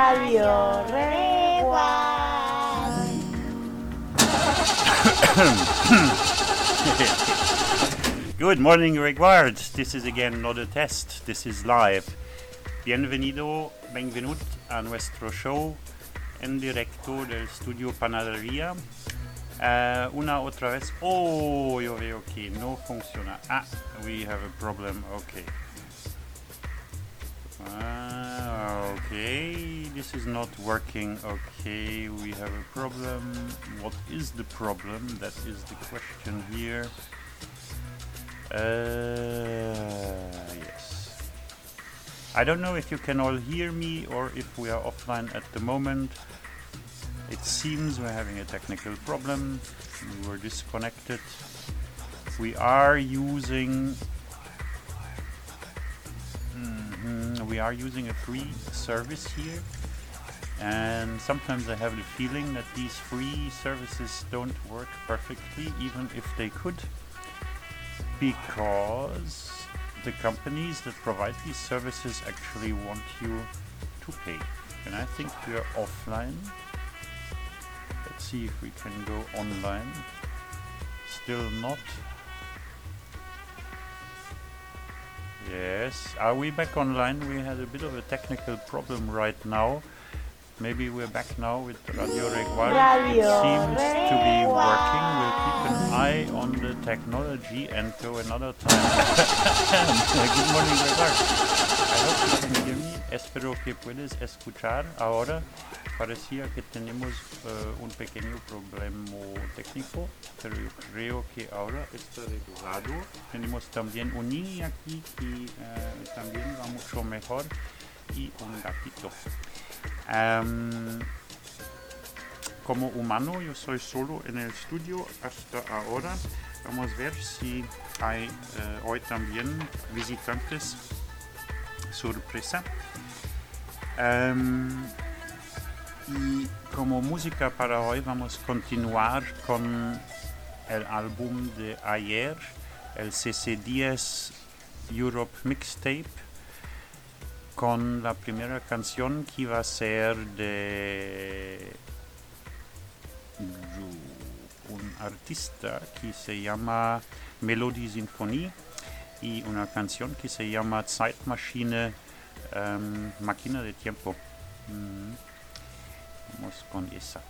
Radio Reguard. Good morning, Reguard. This is again not a test, this is live. Bienvenido, benvenut a nuestro show en directo del Studio Panadería. Una otra vez. Oh, yo veo que no funciona. We have a problem. Okay. Okay, this is not working. Okay, we have a problem. What is the problem? That is the question here. Yes. I don't know if you can all hear me or if we are offline at the moment. It seems we're having a technical problem. We were disconnected. We are using a free service here, and sometimes I have the feeling that these free services don't work perfectly, even if they could, because the companies that provide these services actually want you to pay. And I think we are offline. Let's see if we can go online. Still not. Yes, are we back online? We had a bit of a technical problem right now. Maybe we're back now with Radio Reguard. It seems to be working. We'll keep an eye on the technology and go another time. Good morning, Reguard. I hope you can hear me. Espero que puedes escuchar ahora. Parecía que tenemos un pequeño problema técnico, pero yo creo que ahora está arreglado. Tenemos también un niño aquí que también va mucho mejor y un gatito. Como humano yo soy solo en el estudio hasta ahora. Vamos a ver si hay hoy también visitantes sorpresa. Y como música para hoy vamos a continuar con el álbum de ayer, el CC10 Europe Mixtape, con la primera canción que va a ser de un artista que se llama Melody Sinfonie y una canción que se llama Zeitmaschine, Máquina de Tiempo. Vamos con esa.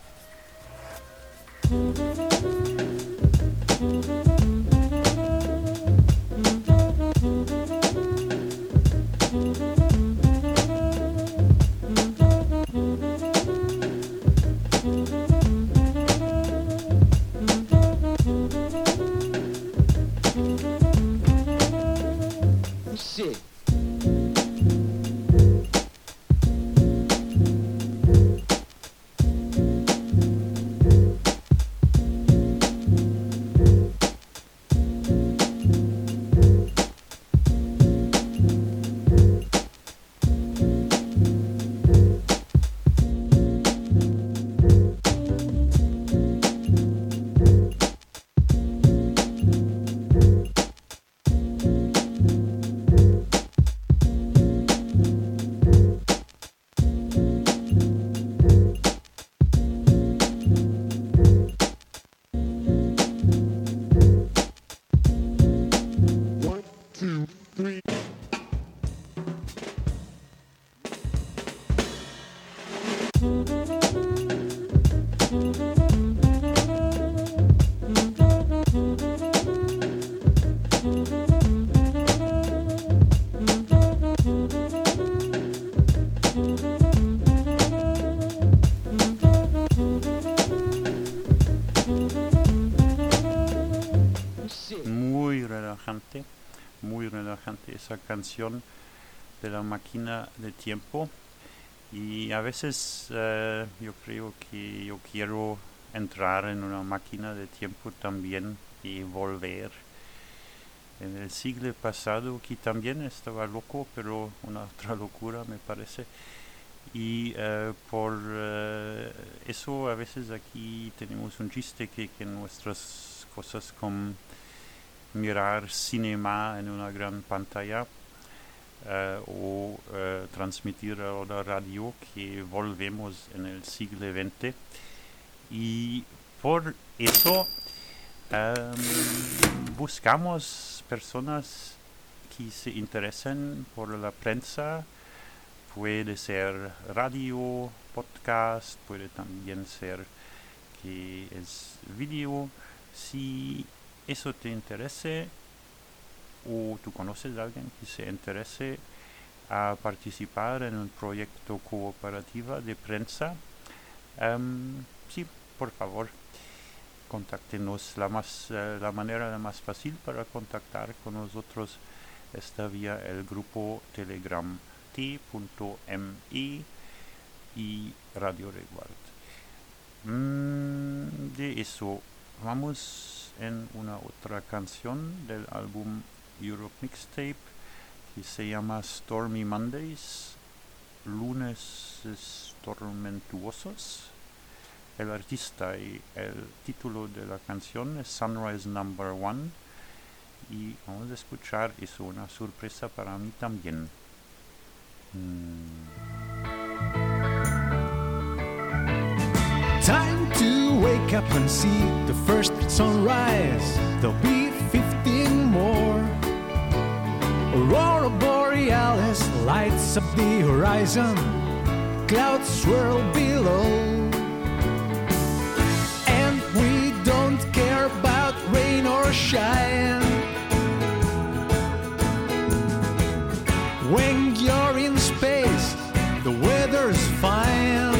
Muy relajante esa canción de la máquina de tiempo, y a veces yo creo que yo quiero entrar en una máquina de tiempo también y volver en el siglo pasado, que también estaba loco, pero una otra locura me parece, y por eso a veces aquí tenemos un chiste que nuestras cosas como mirar cinema en una gran pantalla o transmitir a la radio que volvemos en el siglo XX. Y por eso buscamos personas que se interesen por la prensa. Puede ser radio, podcast, puede también ser que es video. Si eso te interese o tú conoces a alguien que se interese a participar en un proyecto cooperativo de prensa, sí, por favor, contáctenos. La manera más fácil para contactar con nosotros está vía el grupo Telegram t.me y Radio Reguard. De eso vamos en una otra canción del álbum Europe Mixtape que se llama Stormy Mondays, lunes tormentuosos. El artista y el título de la canción es Sunrise Number 1 y vamos a escuchar, es una sorpresa para mí también. Time to wake up and see the first sunrise. There'll be 15 more. Aurora Borealis lights up the horizon. Clouds swirl below. And we don't care about rain or shine. When you're in space, the weather's fine.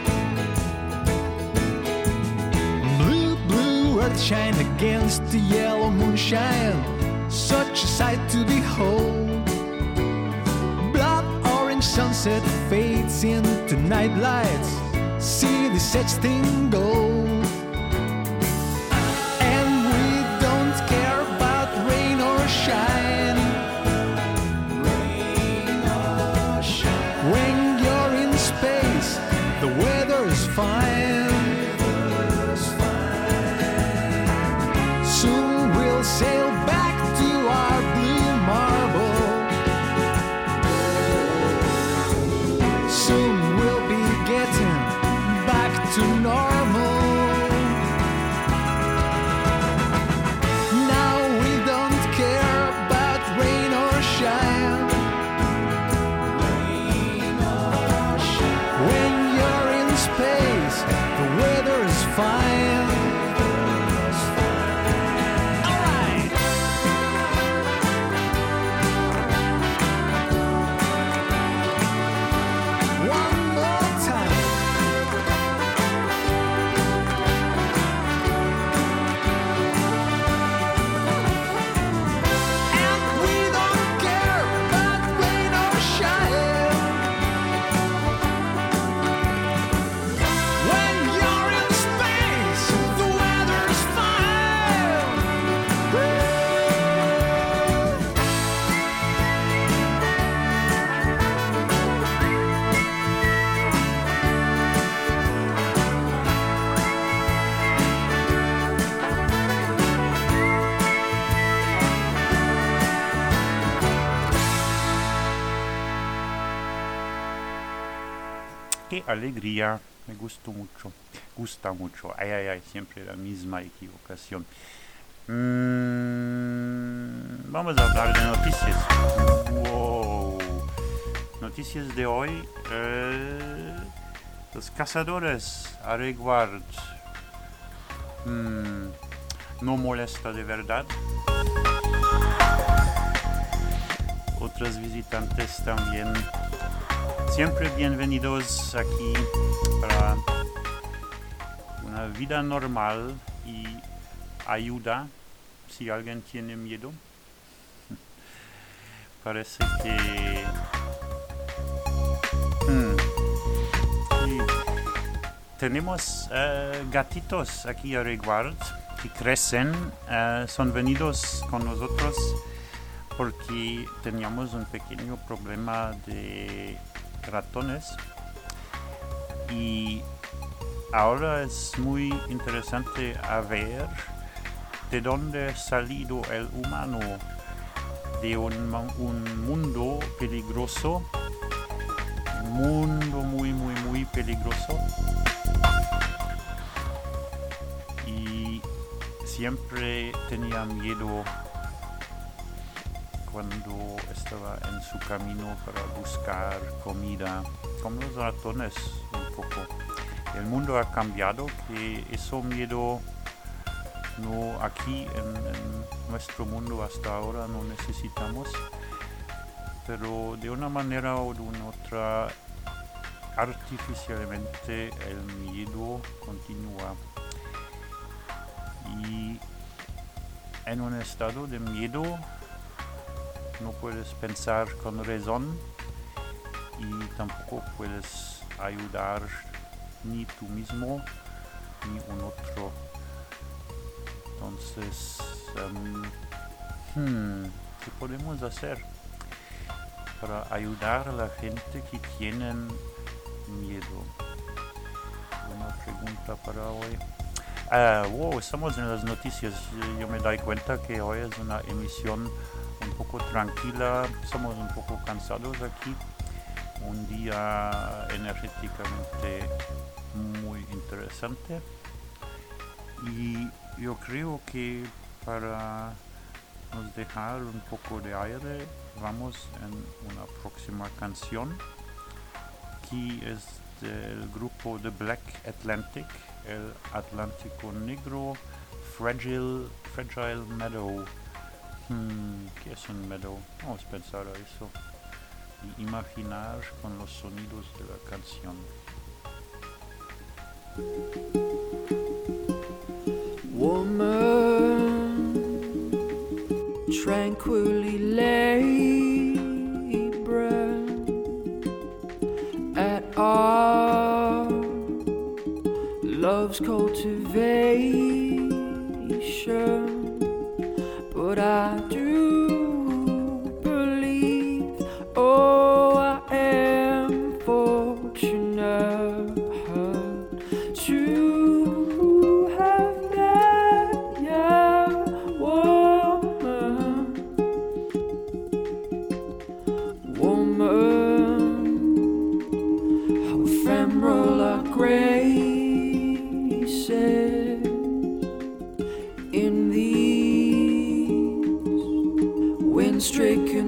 Blue earth shine against the yellow moonshine. Such a sight to behold. Blood orange sunset fades into night lights. See the sexting gold. And we don't care about rain or shine. When you're in space, the weather's fine. Soon we'll sail back to our blue marble. Soon we'll be getting back to normal. Now we don't care about rain or shine. When you're in space, the weather's fine. Alright! One more time. And we don't care about rain or shine. When you're in space, the weather's fine. Qué alegría, me gusta mucho. Ay, siempre la misma equivocación. Vamos a hablar de noticias. Wow. Noticias de hoy. Los cazadores a Reguard. No molesta de verdad. Otros visitantes también. Siempre bienvenidos aquí para una vida normal y ayuda si alguien tiene miedo. Parece que sí. Tenemos gatitos aquí a Reguard que crecen, son venidos con nosotros porque teníamos un pequeño problema de ratones y ahora es muy interesante a ver de dónde ha salido el humano de un mundo peligroso, un mundo muy, muy, muy peligroso. Y siempre tenía miedo cuando estaba en su camino para buscar comida, como los ratones un poco. El mundo ha cambiado, que ese miedo no aquí en nuestro mundo hasta ahora no necesitamos, pero de una manera o de una otra artificialmente el miedo continúa. Y en un estado de miedo no puedes pensar con razón y tampoco puedes ayudar ni tú mismo ni un otro. Entonces, ¿qué podemos hacer para ayudar a la gente que tienen miedo? Una pregunta para hoy. Estamos en las noticias. Yo me doy cuenta que hoy es una emisión un poco tranquila. Estamos un poco cansados aquí. Un día energéticamente muy interesante. Y yo creo que para nos dejar un poco de aire, vamos en una próxima canción, que es del grupo The Black Atlantic, el Atlántico Negro, Fragile Meadow. ¿Qué es un meadow? Vamos a pensar a eso y imaginar con los sonidos de la canción. Woman, tranquilly laboring at our love's cultivation, but I do believe, oh, I am fortunate to have met you, woman, how ephemeral our graces in these wind-stricken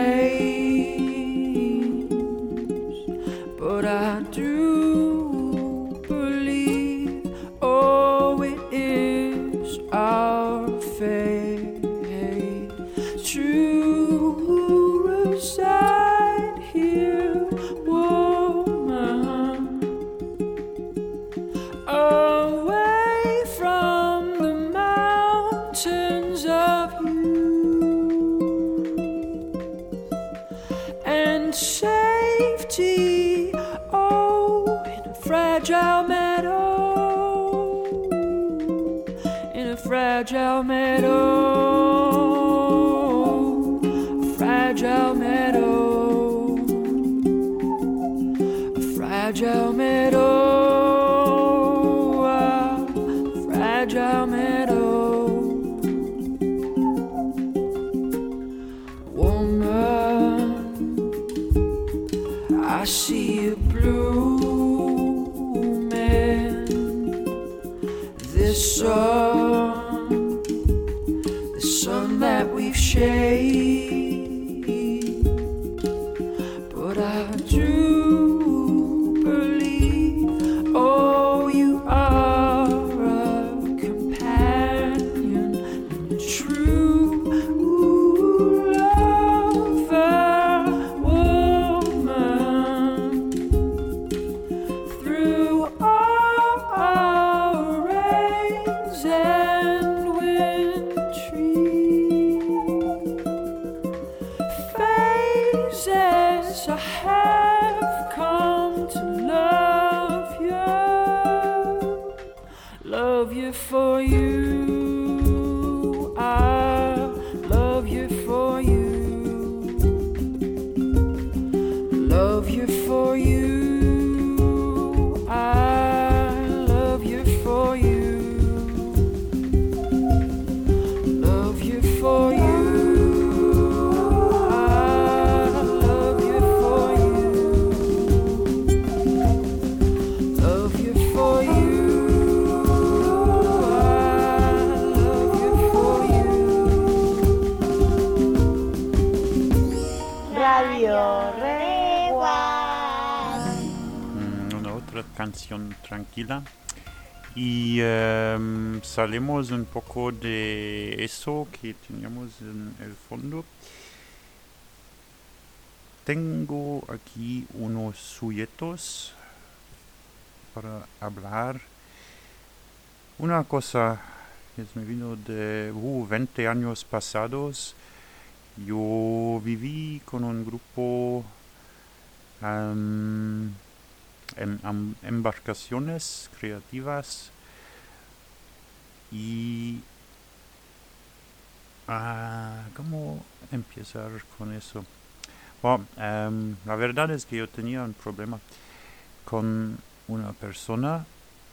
plains, but I do believe, oh, it is our fate to reside here, woman, away from the mountains of youth and safety, oh, in a fragile meadow, in a fragile meadow, fragile meadow, a fragile meadow, a fragile meadow. Woman, I see you blooming, this sun that we've shaded, but I do believe, oh, you are a companion and a true lover, woman, through all our rains and wintry phases, I have come to love you for you, I love you for you, love you for you, I love you for you, love you for you, canción tranquila. Y salimos un poco de eso que teníamos en el fondo. Tengo aquí unos sujetos para hablar. Una cosa que me vino de 20 años pasados. Yo viví con un grupo en embarcaciones creativas y ¿cómo empezar con eso? Bueno, la verdad es que yo tenía un problema con una persona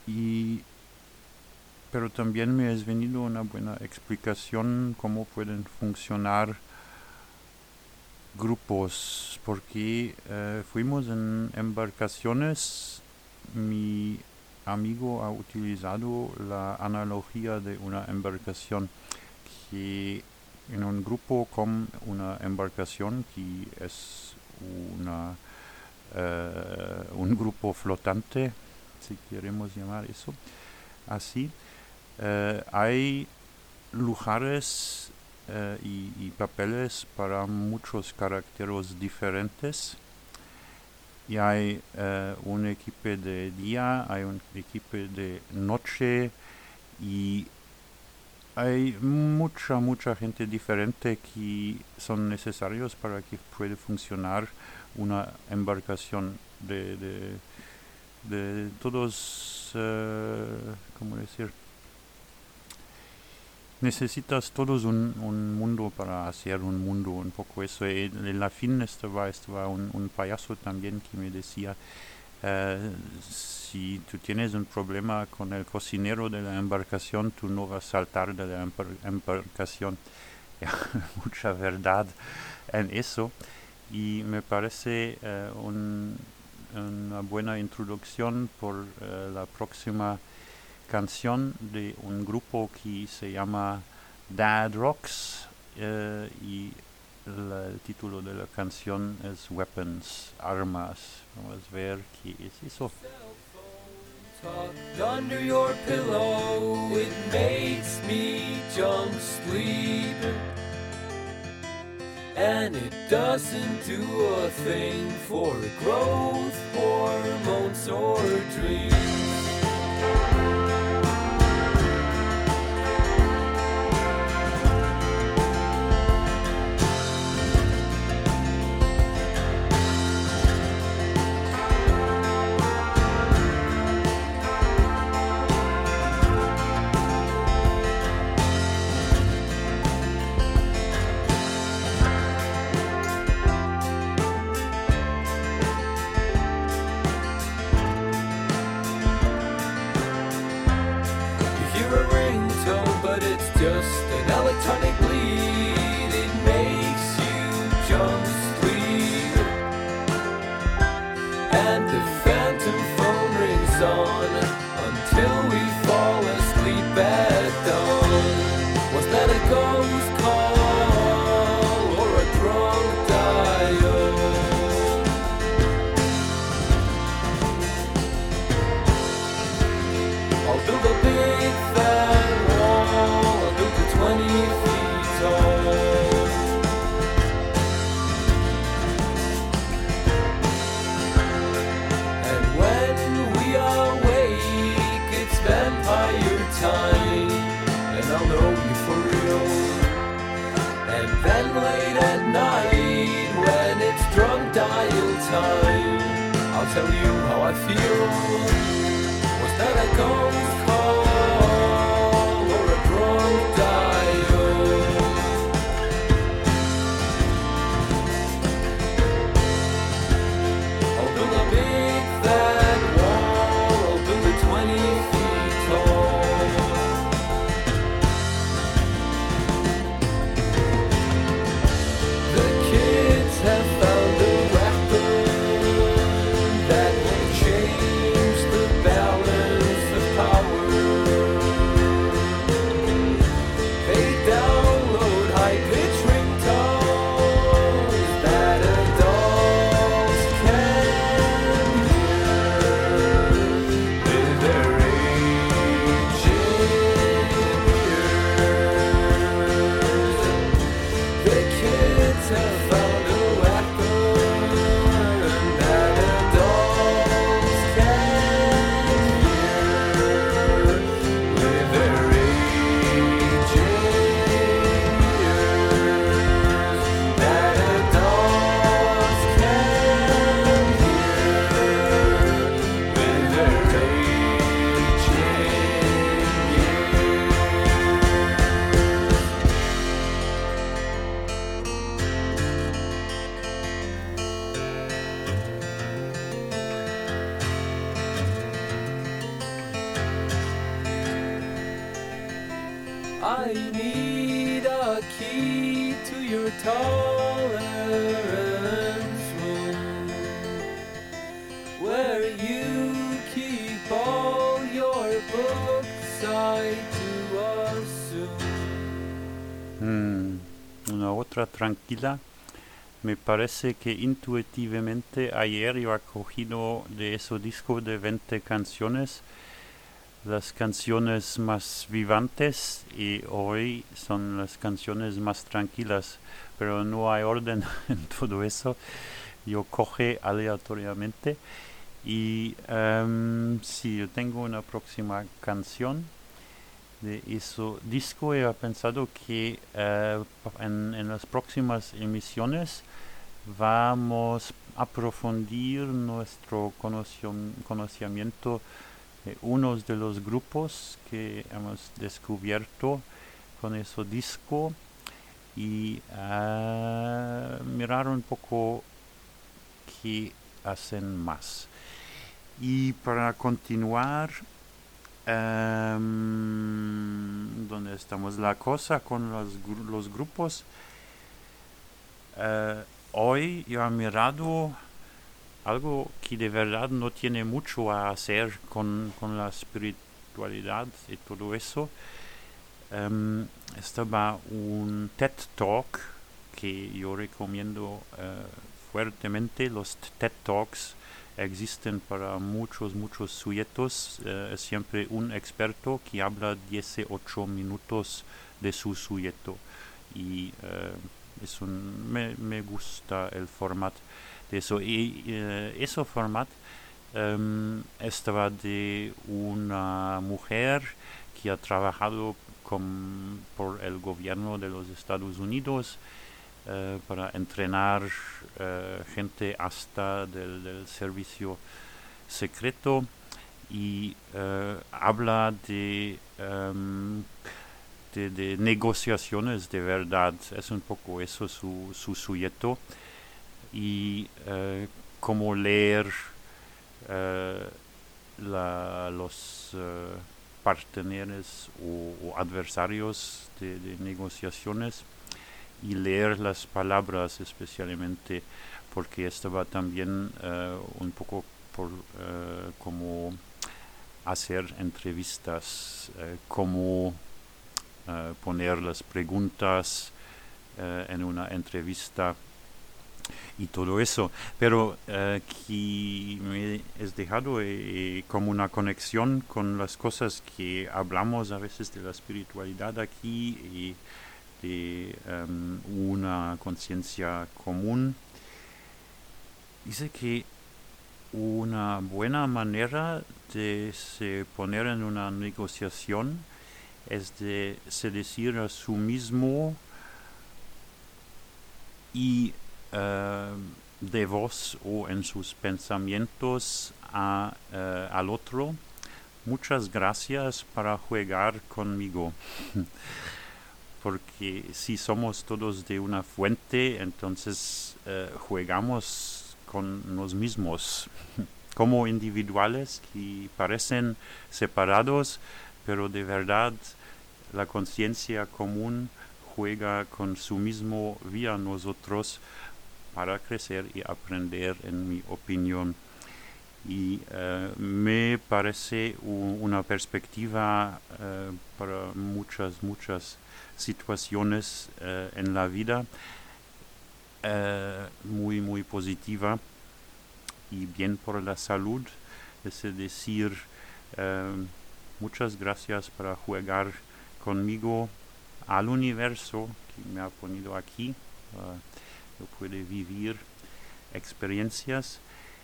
pero también me es venido una buena explicación cómo pueden funcionar grupos, porque fuimos en embarcaciones. Mi amigo ha utilizado la analogía de una embarcación, que en un grupo con una embarcación que es un grupo flotante, si queremos llamar eso así, hay lugares y papeles para muchos caracteres diferentes. Y hay un equipo de día, hay un equipo de noche y hay mucha gente diferente que son necesarios para que pueda funcionar una embarcación de todos, ¿cómo decir? Necesitas todos un mundo para hacer un mundo, un poco eso. En la fin estaba un payaso también que me decía, si tú tienes un problema con el cocinero de la embarcación, tú no vas a saltar de la embarcación. Mucha verdad en eso, y me parece una buena introducción por la próxima canción de un grupo que se llama Dad Rocks y el título de la canción es Weapons, armas. Vamos a ver qué es eso. Tucked under your pillow, it makes me jump sleep, and it doesn't do a thing for growth hormones or dreams. Just an electronic bleed, it makes you jump sleep, and the phantom phone rings on until we fall asleep at dawn. Was that a ghost call or a drunk dial? I'll do the big fat wall, 20 feet tall, and when we awake, it's vampire time, and I'll know you for real. And then late at night, when it's drunk dial time, I'll tell you how I feel. Was that a ghost call or a drunk dial? Power I need a key to your tolerance room, where you keep all your books, I do assume. Una otra tranquila. Me parece que intuitivamente ayer yo he cogido de ese disco de 20 canciones las canciones más vivantes y hoy son las canciones más tranquilas, pero no hay orden en todo eso. Yo coge aleatoriamente y si yo tengo una próxima canción de ese disco, he pensado que en las próximas emisiones vamos a aprofundir nuestro conocimiento de unos de los grupos que hemos descubierto con ese disco y mirar un poco qué hacen más. Y para continuar, donde estamos la cosa con los grupos, hoy yo he mirado algo que de verdad no tiene mucho a hacer con la espiritualidad y todo eso. Estaba un TED Talk que yo recomiendo fuertemente. Los TED Talks existen para muchos sujetos. Es siempre un experto que habla 18 minutos de su sujeto y me gusta el formato de eso. Y ese formato estaba de una mujer que ha trabajado por el gobierno de los Estados Unidos para entrenar gente hasta del servicio secreto y habla de negociaciones de verdad. Es un poco eso su sujeto y cómo leer los parteneros o adversarios de negociaciones y leer las palabras, especialmente porque estaba también un poco por cómo hacer entrevistas, cómo poner las preguntas en una entrevista y todo eso, pero que me has dejado como una conexión con las cosas que hablamos a veces de la espiritualidad aquí y de una conciencia común. Dice que una buena manera de se poner en una negociación es de se decir a sí mismo y de voz o en sus pensamientos al otro: muchas gracias para jugar conmigo. Porque si somos todos de una fuente, entonces jugamos con nos mismos como individuales que parecen separados, pero de verdad la conciencia común juega con su mismo vía nosotros para crecer y aprender, en mi opinión. Y me parece una perspectiva para muchas situaciones en la vida muy positiva y bien por la salud. Es decir, muchas gracias para jugar conmigo, al universo que me ha ponido aquí. Yo puedo vivir experiencias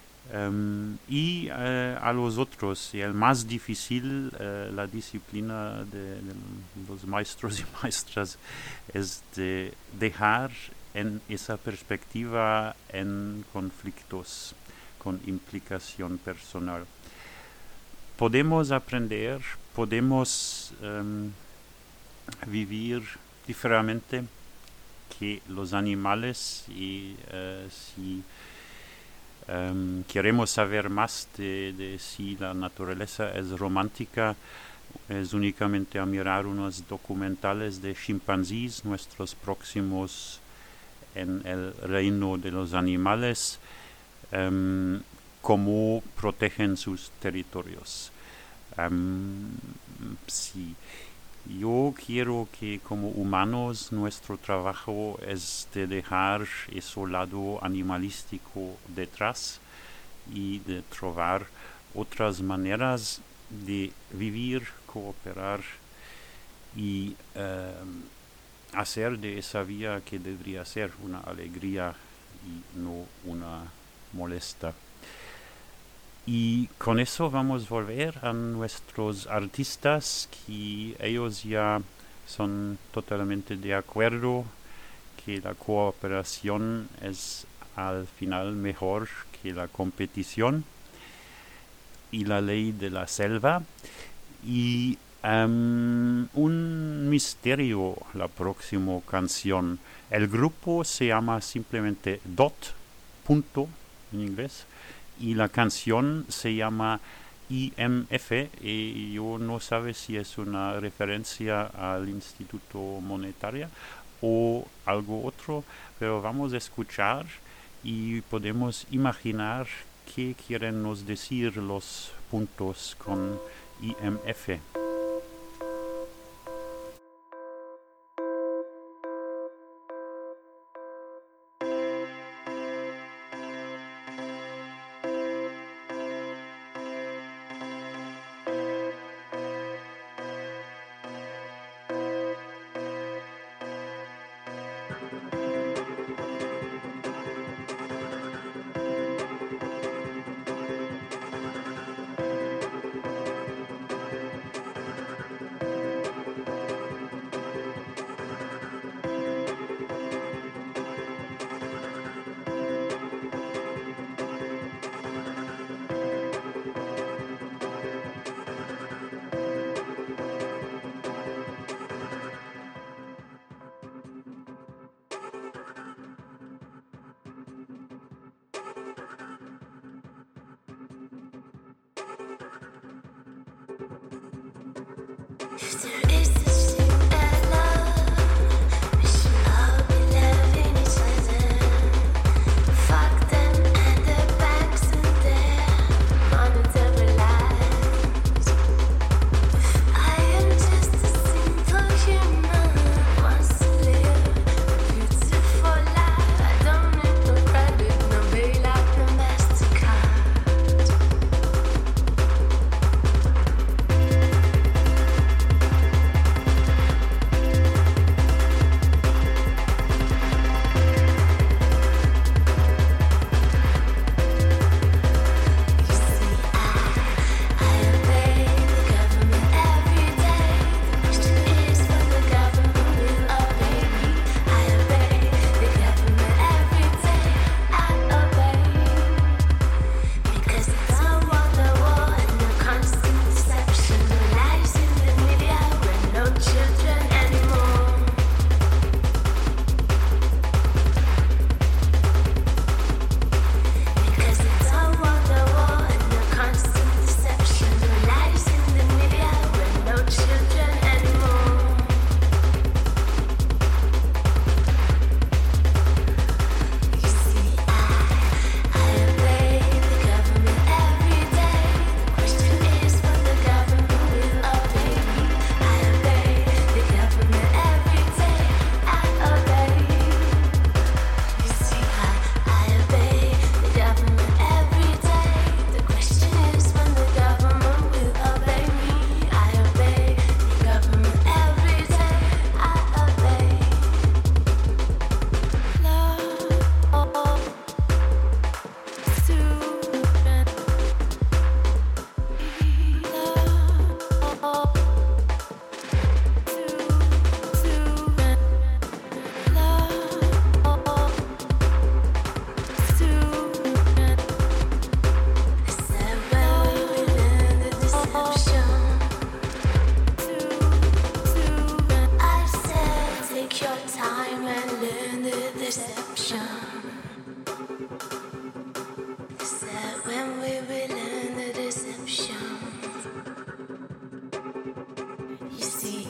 y a los otros. Y el más difícil, la disciplina de los maestros y maestras, es de dejar en esa perspectiva en conflictos con implicación personal. Podemos aprender, podemos vivir diferente que los animales y si queremos saber más de si la naturaleza es romántica, es únicamente a mirar unos documentales de chimpancés, nuestros próximos en el reino de los animales, cómo protegen sus territorios. Sí. Yo quiero que como humanos nuestro trabajo es de dejar ese lado animalístico detrás y de trobar otras maneras de vivir, cooperar y hacer de esa vía que debería ser una alegría y no una molesta. Y con eso vamos a volver a nuestros artistas, que ellos ya son totalmente de acuerdo que la cooperación es al final mejor que la competición, y la ley de la selva. Y un misterio la próxima canción. El grupo se llama simplemente Dot, punto en inglés, y la canción se llama IMF, y yo no sé si es una referencia al Instituto Monetario o algo otro, pero vamos a escuchar y podemos imaginar qué quieren nos decir los puntos con IMF.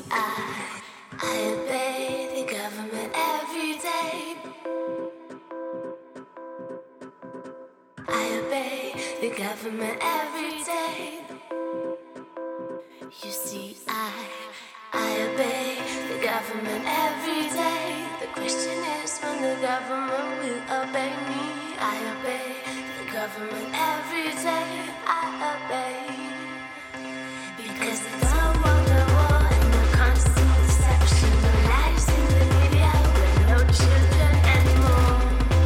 I obey the government every day. I obey the government every day. You see, I obey the government every day. The question is when the government will obey me. I obey the government every day. I obey. Because they don't want the war and the constant deception. The lies in the media with no children anymore.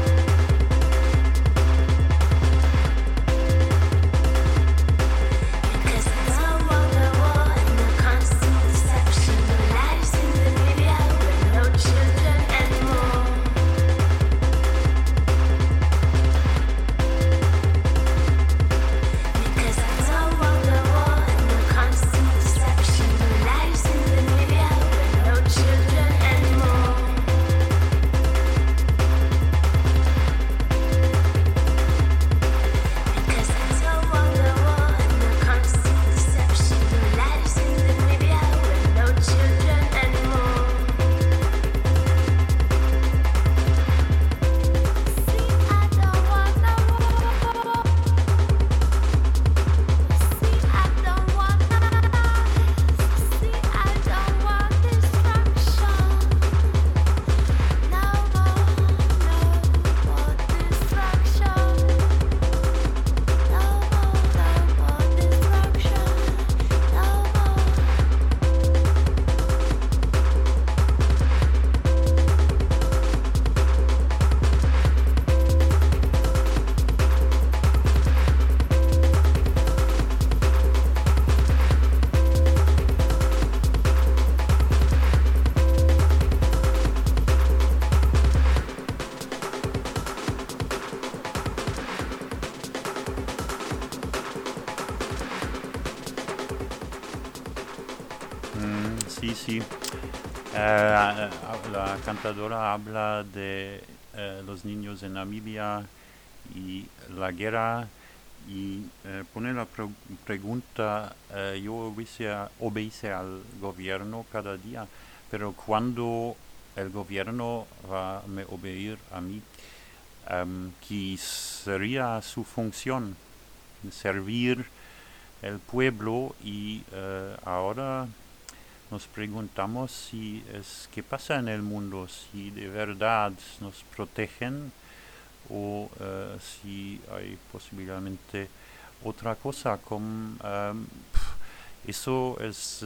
Because they don't want the war and the constant deception. The lies in the media with no children anymore. Because I don't want the war and the constant deception. The lies in the media with no children anymore. Because I don't want the war and the constant deception. The lies in the media with no children anymore. See, I don't want the war. See, I don't want See, I don't want destruction. No more destruction. No more destruction. No Sí, sí. La cantadora habla de los niños en Namibia y la guerra y pone la pregunta, yo obedece al gobierno cada día, pero cuando el gobierno va a me obedecer a mí, ¿qué sería su función? Servir el pueblo y ahora nos preguntamos si es qué pasa en el mundo, si de verdad nos protegen o si hay posiblemente otra cosa. Como, eso es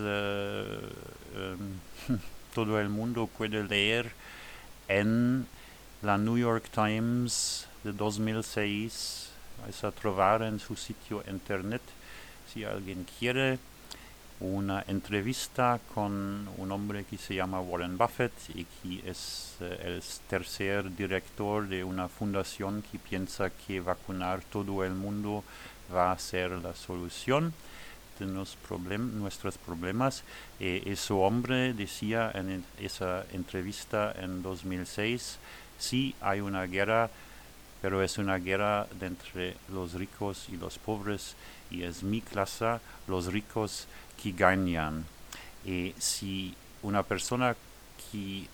todo el mundo puede leer en la New York Times de 2006. Es a trovar en su sitio internet si alguien quiere. Una entrevista con un hombre que se llama Warren Buffett y que es el tercer director de una fundación que piensa que vacunar todo el mundo va a ser la solución de nuestros problemas. Ese hombre decía en esa entrevista en 2006, sí hay una guerra, pero es una guerra entre los ricos y los pobres y es mi clase, los ricos, que ganan. Si una persona que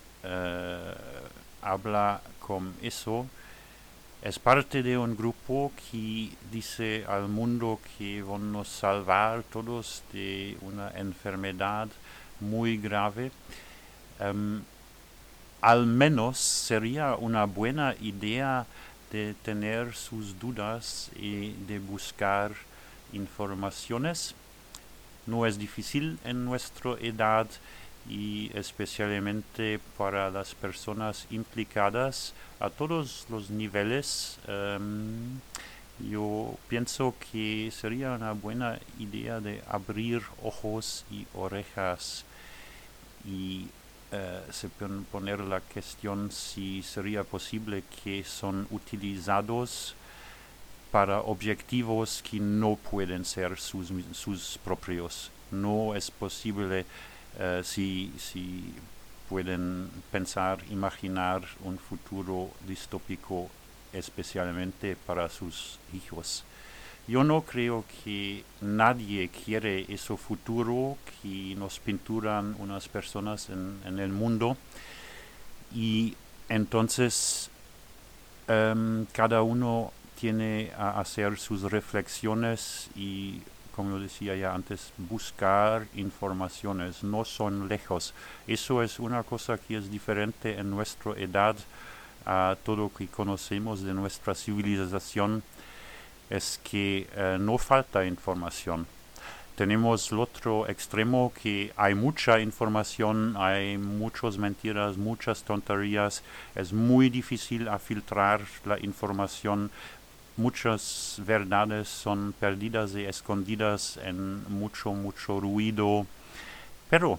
habla con eso es parte de un grupo que dice al mundo que vamos a salvar todos de una enfermedad muy grave, al menos sería una buena idea de tener sus dudas y de buscar informaciones. No es difícil en nuestra edad y especialmente para las personas implicadas a todos los niveles. Yo pienso que sería una buena idea de abrir ojos y orejas y se puede poner la cuestión si sería posible que son utilizados para objetivos que no pueden ser sus propios. No es posible si pueden pensar, imaginar un futuro distópico especialmente para sus hijos. Yo no creo que nadie quiere ese futuro que nos pinturan unas personas en el mundo, y entonces cada uno tiene a hacer sus reflexiones y, como decía ya antes, buscar informaciones, no son lejos. Eso es una cosa que es diferente en nuestra edad a todo lo que conocemos de nuestra civilización, es que no falta información. Tenemos el otro extremo, que hay mucha información, hay muchas mentiras, muchas tonterías, es muy difícil a filtrar la información, muchas verdades son perdidas y escondidas en mucho ruido, pero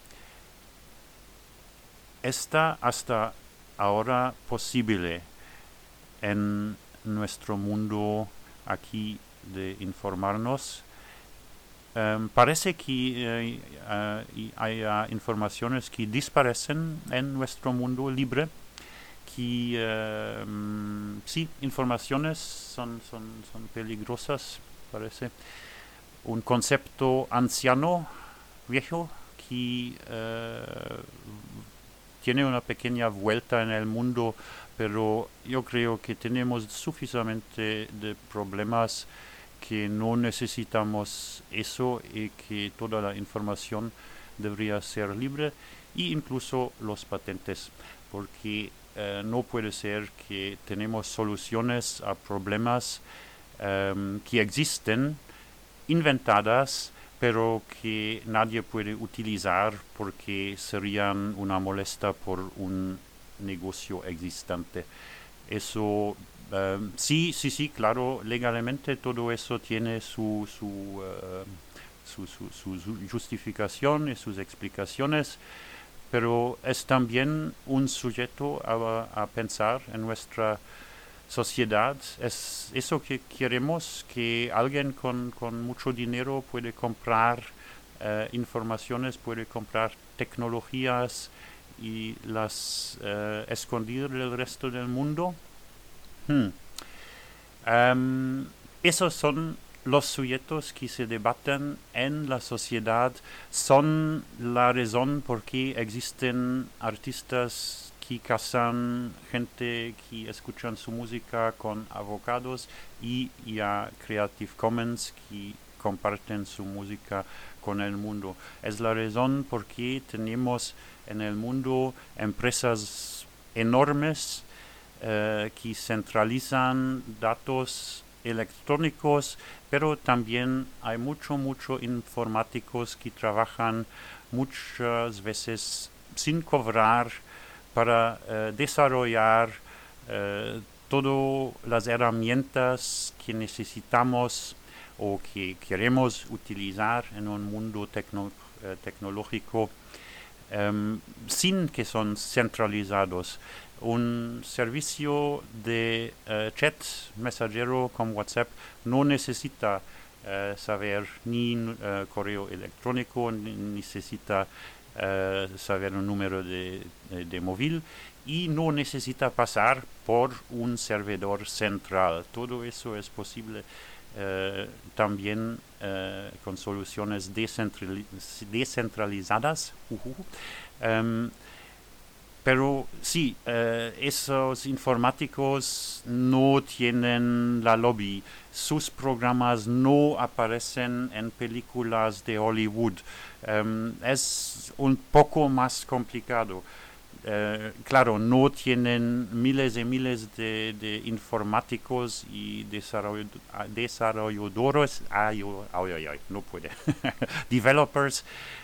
está hasta ahora posible en nuestro mundo aquí de informarnos. Parece que hay informaciones que desaparecen en nuestro mundo libre, que sí, informaciones son peligrosas, parece. Un concepto anciano, viejo, que tiene una pequeña vuelta en el mundo, pero yo creo que tenemos suficientemente de problemas que no necesitamos eso, y que toda la información debería ser libre, e incluso los patentes, porque no puede ser que tenemos soluciones a problemas que existen, inventadas, pero que nadie puede utilizar porque serían una molestia por un negocio existente. Eso sí, claro, legalmente todo eso tiene su justificación y sus explicaciones, pero es también un sujeto a pensar en nuestra sociedad. Es eso que queremos, que alguien con mucho dinero puede comprar informaciones, puede comprar tecnologías y las esconder del resto del mundo. Esos son los sujetos que se debaten en la sociedad, son la razón por qué existen artistas que casan gente que escuchan su música con avocados, y ya Creative Commons que comparten su música con el mundo. Es la razón por qué tenemos en el mundo empresas enormes que centralizan datos electrónicos, pero también hay mucho informáticos que trabajan muchas veces sin cobrar para desarrollar todas las herramientas que necesitamos o que queremos utilizar en un mundo tecnológico, sin que son centralizados. Un servicio de chat mensajero como WhatsApp no necesita saber ni correo electrónico, ni necesita saber un número de móvil, y no necesita pasar por un servidor central. Todo eso es posible también con soluciones descentralizadas. Pero sí, esos informáticos no tienen la lobby. Sus programas no aparecen en películas de Hollywood. Es un poco más complicado. Claro, no tienen miles y miles de informáticos y desarrolladores, no puede, developers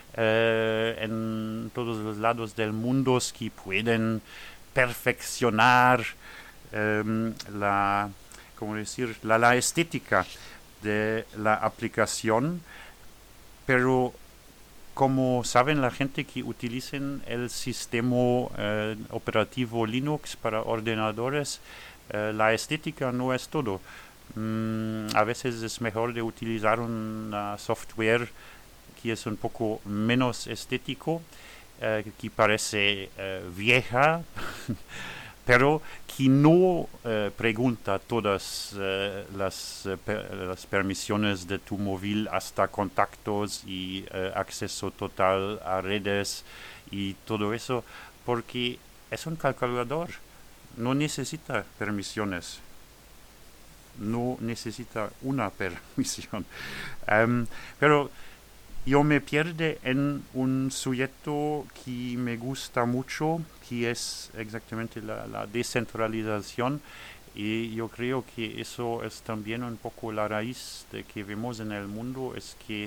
en todos los lados del mundo que pueden perfeccionar la estética de la aplicación, pero como saben la gente que utilizan el sistema operativo Linux para ordenadores, la estética no es todo. A veces es mejor de utilizar una software que es un poco menos estético, que parece vieja, pero que no pregunta todas las permisiones de tu móvil hasta contactos y acceso total a redes y todo eso, porque es un calculador, no necesita permisiones, no necesita una permisión. Pero yo me pierdo en un sujeto que me gusta mucho, que es exactamente la descentralización, y yo creo que eso es también un poco la raíz de que vemos en el mundo, es que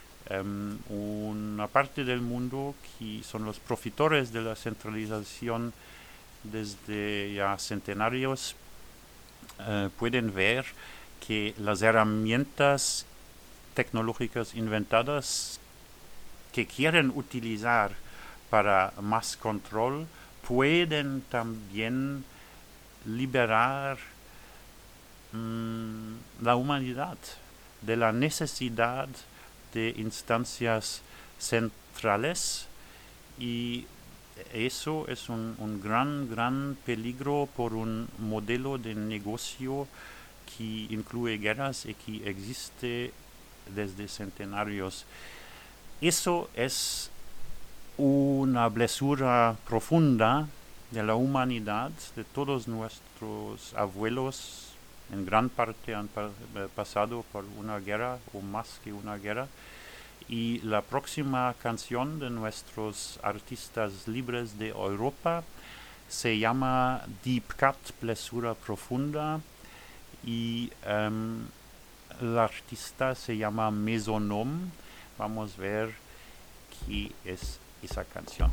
una parte del mundo que son los profitores de la centralización desde ya centenarios pueden ver que las herramientas tecnológicas inventadas que quieren utilizar para más control pueden también liberar la humanidad de la necesidad de instancias centrales, y eso es un gran peligro por un modelo de negocio que incluye guerras y que existe desde centenarios. Eso es una blesura profunda de la humanidad, de todos nuestros abuelos, en gran parte han pasado por una guerra o más que una guerra. Y la próxima canción de nuestros artistas libres de Europa se llama Deep Cut, Blesura Profunda, y el artista se llama Mesonom. Vamos a ver qué es esa canción.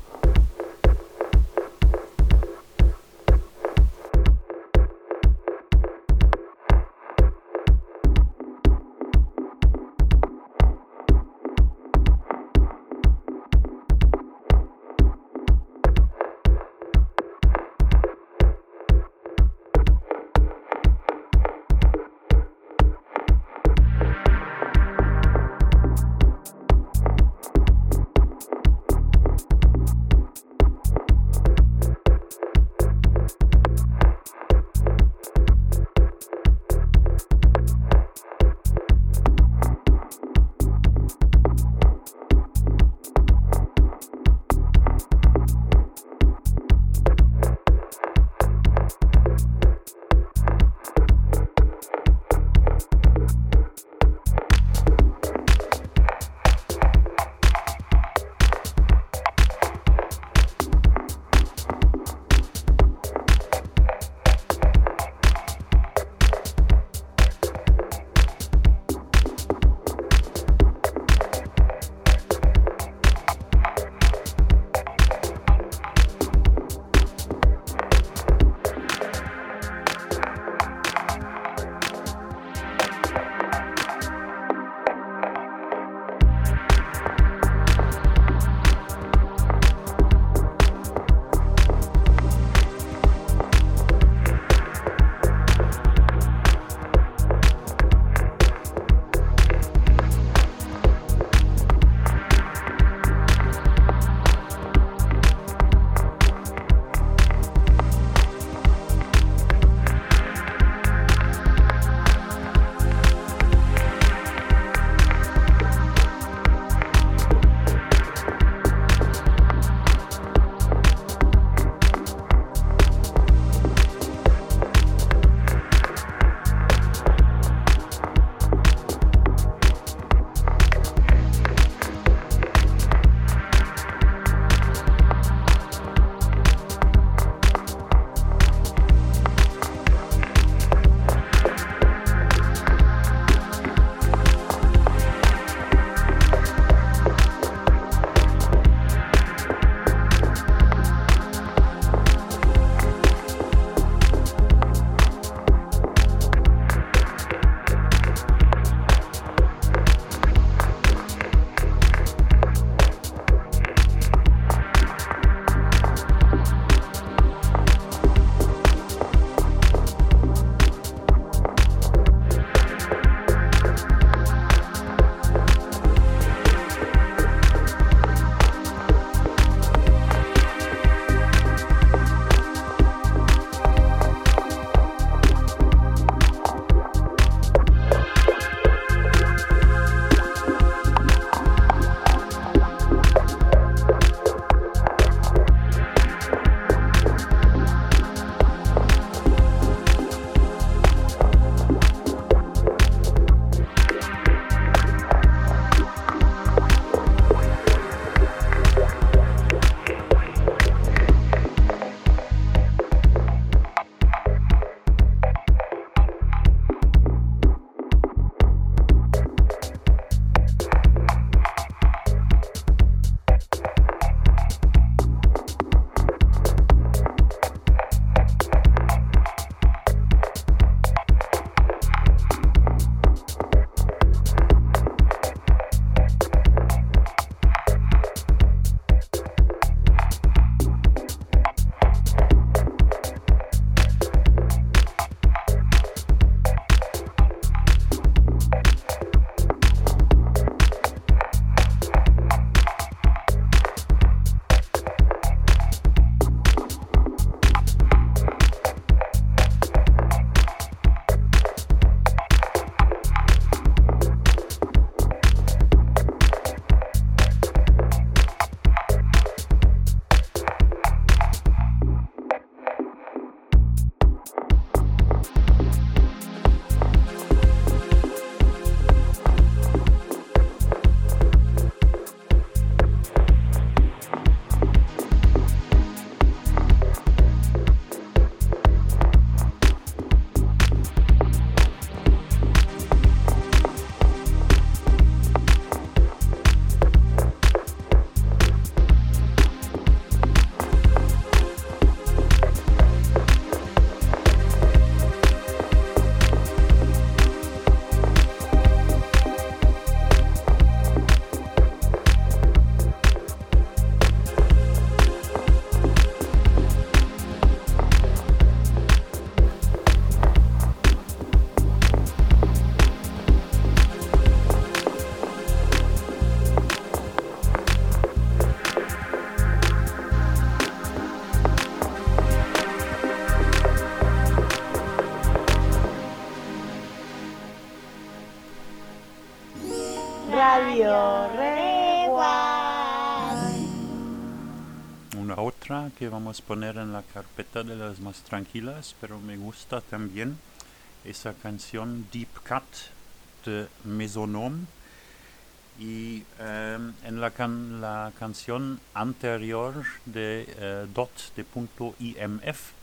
otra que vamos a poner en la carpeta de las más tranquilas, pero me gusta también esa canción Deep Cut de Mesonom. Y en la canción anterior de DOT de punto IMF,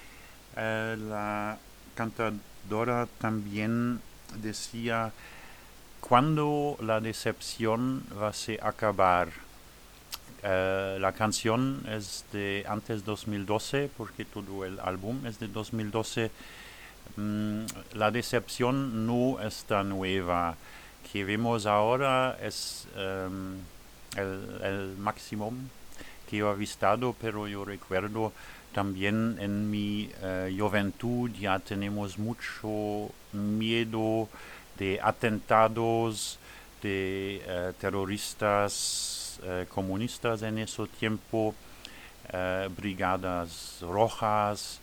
la cantadora también decía: ¿cuándo la decepción va a acabar? La canción es de antes 2012, porque todo el álbum es de 2012. La decepción no está nueva. Que vemos ahora es el máximo que yo he visto, pero yo recuerdo también en mi juventud ya tenemos mucho miedo de atentados, de terroristas comunistas en ese tiempo, brigadas rojas,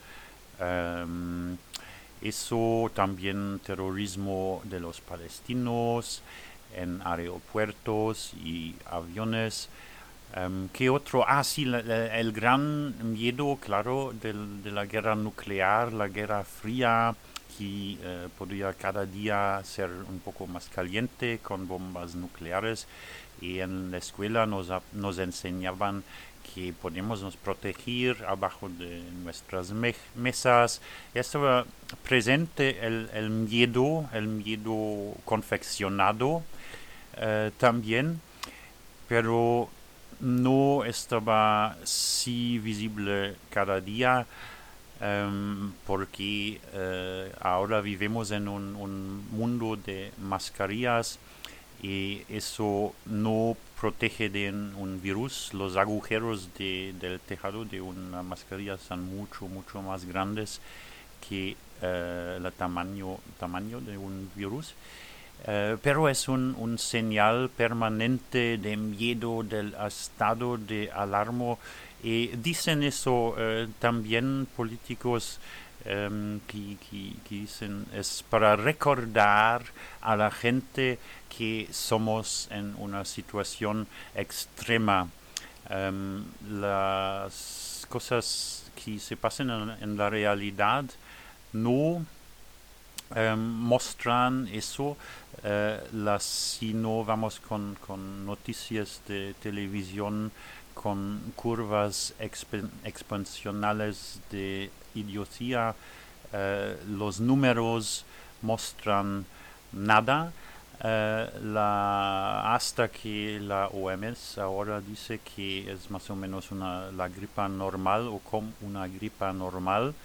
eso también terrorismo de los palestinos en aeropuertos y aviones. ¿Qué otro? Sí, el gran miedo, claro, de la guerra nuclear, la guerra fría, que podría cada día ser un poco más caliente con bombas nucleares. Y en la escuela nos enseñaban que podemos nos proteger abajo de nuestras mesas. Estaba presente el miedo confeccionado también, pero no estaba sí visible cada día, porque ahora vivimos en un mundo de mascarillas y eso no protege de un virus. Los agujeros del tejado de una mascarilla son mucho más grandes que el tamaño de un virus. Pero es un señal permanente de miedo, del estado de alarma. Y dicen eso también políticos que dicen, es para recordar a la gente que somos en una situación extrema. Las cosas que se pasan en la realidad no muestran eso, si no vamos con noticias de televisión, con curvas exponenciales de idiotía, los números muestran nada. Hasta que la OMS ahora dice que es más o menos la gripa normal o como una gripa normal.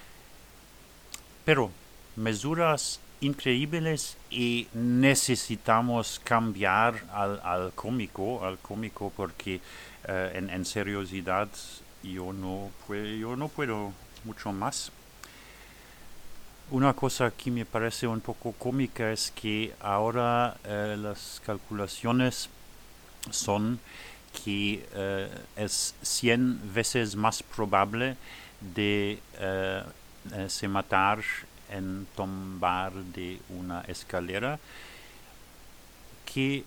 Pero mesuras increíbles y necesitamos cambiar al cómico porque en seriosidad yo no puedo mucho más. Una cosa que me parece un poco cómica es que ahora las calculaciones son que es 100 veces más probable de se matar en tombar de una escalera que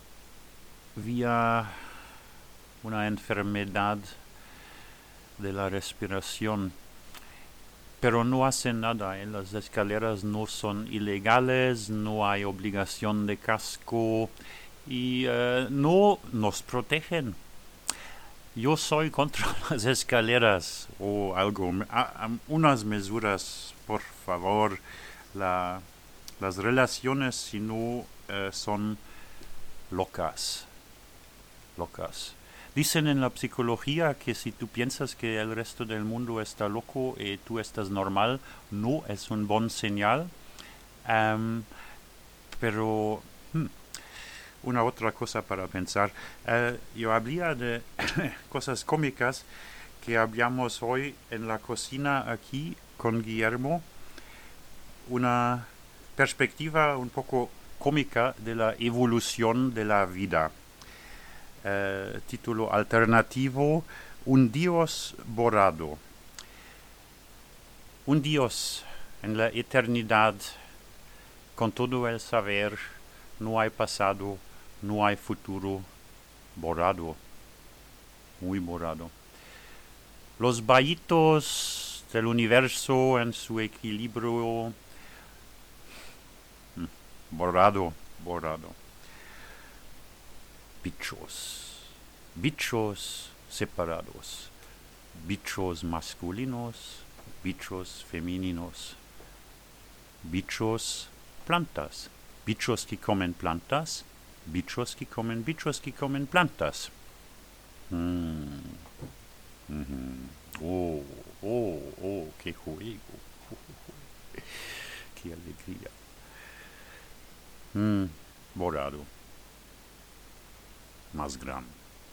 vía una enfermedad de la respiración. Pero no hacen nada, las escaleras no son ilegales, no hay obligación de casco y no nos protegen. Yo soy contra las escaleras o algo, unas mesuras, por favor. Las relaciones, si no, son locas. Dicen en la psicología que si tú piensas que el resto del mundo está loco y tú estás normal, no es un buen señal. Pero una otra cosa para pensar. Yo hablaba de cosas cómicas que hablamos hoy en la cocina aquí con Guillermo. Una perspectiva un poco cómica de la evolución de la vida. Título alternativo: Un Dios borrado. Un Dios en la eternidad, con todo el saber, no hay pasado, no hay futuro, borrado, muy borrado. Los vallitos del universo en su equilibrio borrado. Bichos separados. Bichos masculinos, bichos femeninos. Bichos plantas. Bichos que comen plantas. Bichos que comen plantas. Oh, qué juego. Qué alegría. Borrado. Más grande.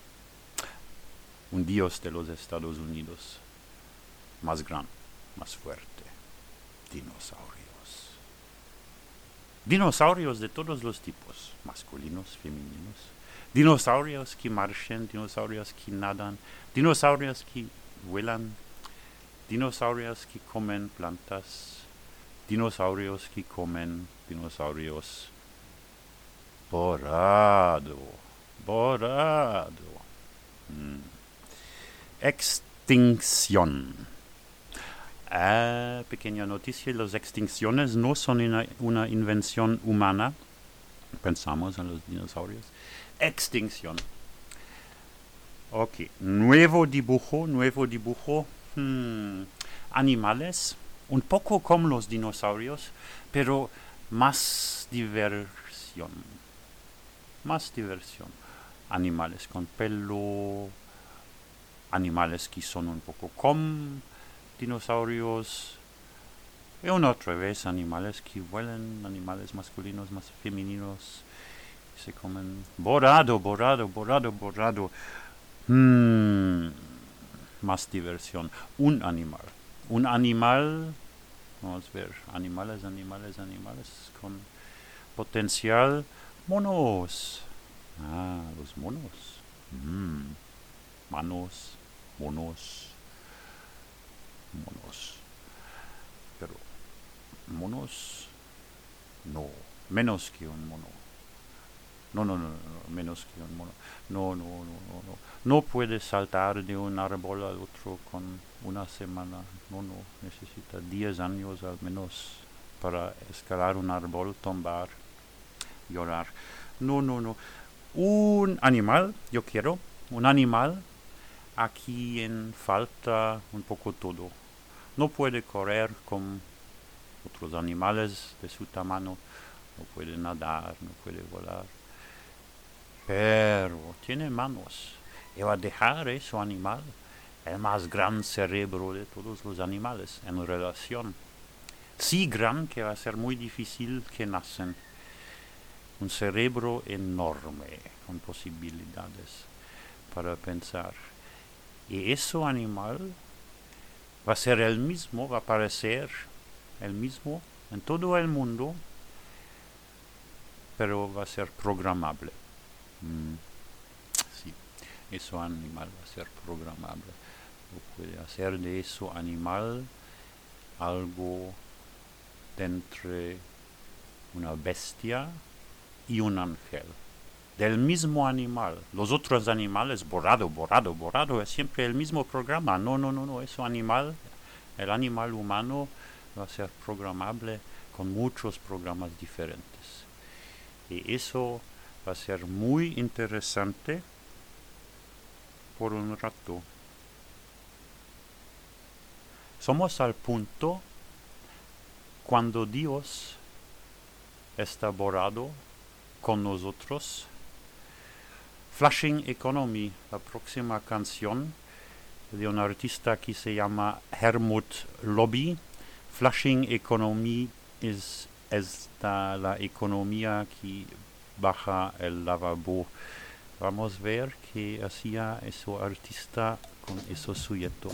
Un dios de los Estados Unidos. Más grande, más fuerte. Dinosaurios. Dinosaurios de todos los tipos. Masculinos, femeninos. Dinosaurios que marchan, dinosaurios que nadan, dinosaurios que vuelan, dinosaurios que comen plantas, dinosaurios que comen dinosaurios. Borrado. Extinción. Pequeña noticia, las extinciones no son una invención humana. Pensamos en los dinosaurios. Extinción. Ok, nuevo dibujo. Animales, un poco como los dinosaurios, pero más diversión. Animales con pelo, animales que son un poco como dinosaurios, y una otra vez animales que vuelan, animales masculinos, más femeninos, se comen. Borrado. Más diversión. Un animal, vamos a ver, animales con potencial. Monos. Los monos. Monos. Pero monos, no, menos que un mono. No, menos que un mono. No. No puede saltar de un árbol al otro con una semana. No, necesita 10 años al menos para escalar un árbol, tombar, llorar. No. Un animal, yo quiero, un animal aquí en falta un poco todo. No puede correr como otros animales de su tamaño, no puede nadar, no puede volar, pero tiene manos. Y va a dejar ese animal el más gran cerebro de todos los animales en relación. Sí gran que va a ser muy difícil que nacen. Un cerebro enorme, con posibilidades para pensar. Y ese animal va a ser el mismo, va a parecer el mismo en todo el mundo, pero va a ser programable. Sí, ese animal va a ser programable. O puede hacer de ese animal algo de entre una bestia y un ángel. Del mismo animal. Los otros animales, borrado, es siempre el mismo programa. No, ese animal, el animal humano va a ser programable con muchos programas diferentes. Y eso va a ser muy interesante por un rato. Somos al punto cuando Dios está borrado con nosotros. Flashing Economy, la próxima canción de un artista que se llama Helmut Lobby. Flashing Economy es la economía que baja el lavabo. Vamos a ver qué hacía ese artista con ese sujeto.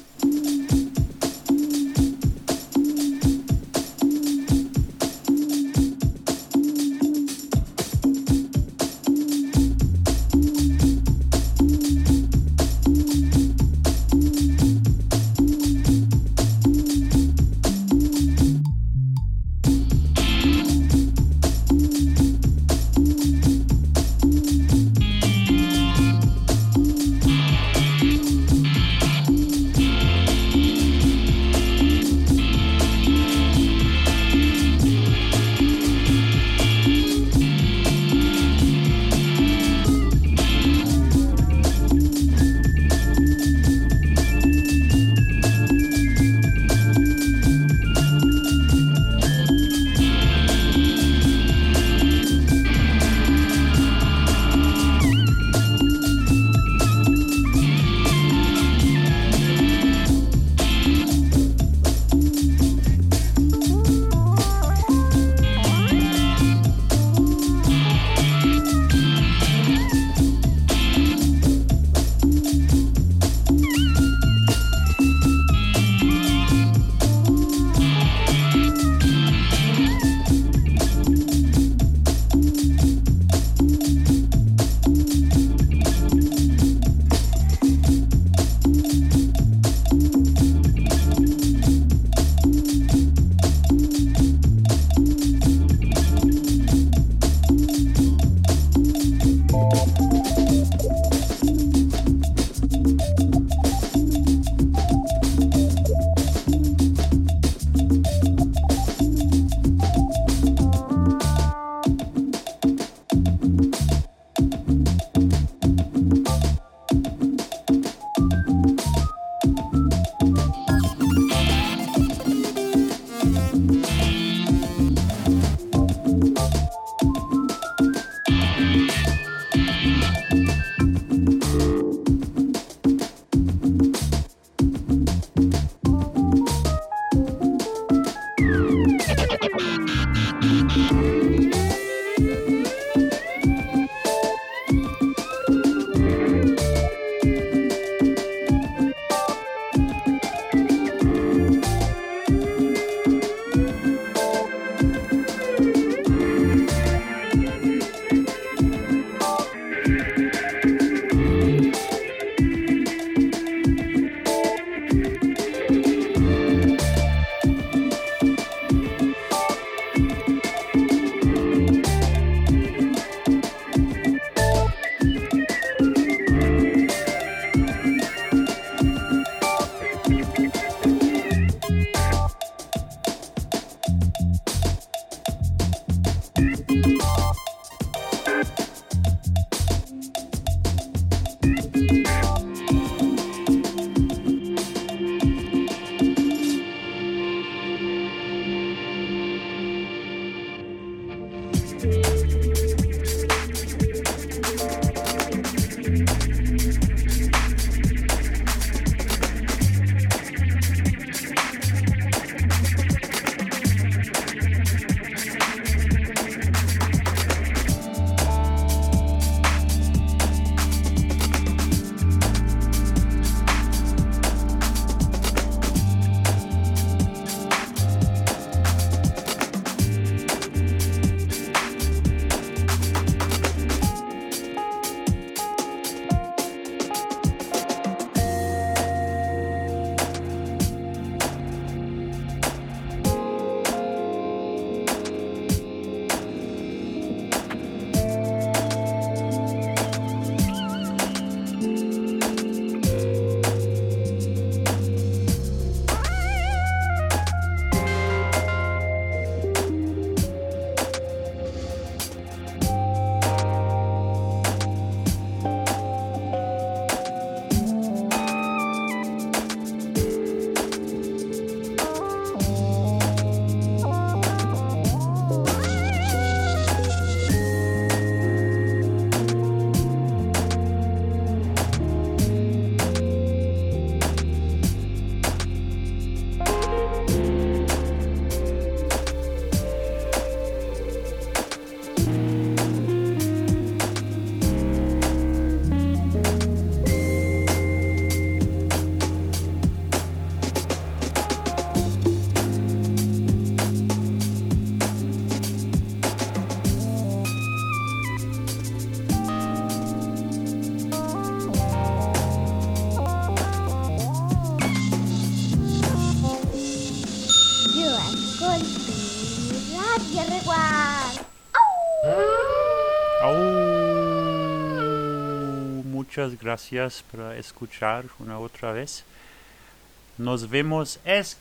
muchas gracias por escuchar una otra vez. Nos vemos,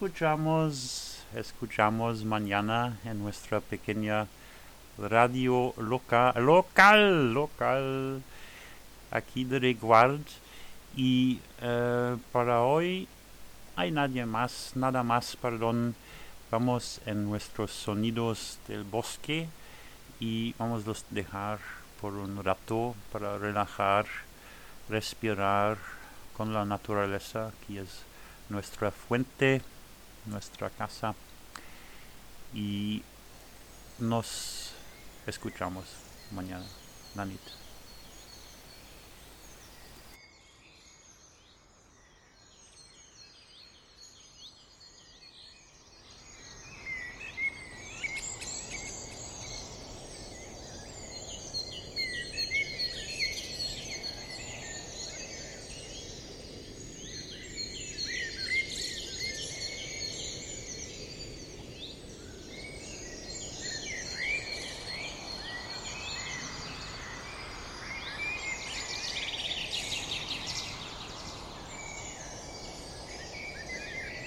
escuchamos mañana en nuestra pequeña radio local aquí de Reguard. Y para hoy hay nada más, vamos en nuestros sonidos del bosque y vamos a dejar por un rato para relajar, respirar con la naturaleza, que es nuestra fuente, nuestra casa, y nos escuchamos mañana, Nanit.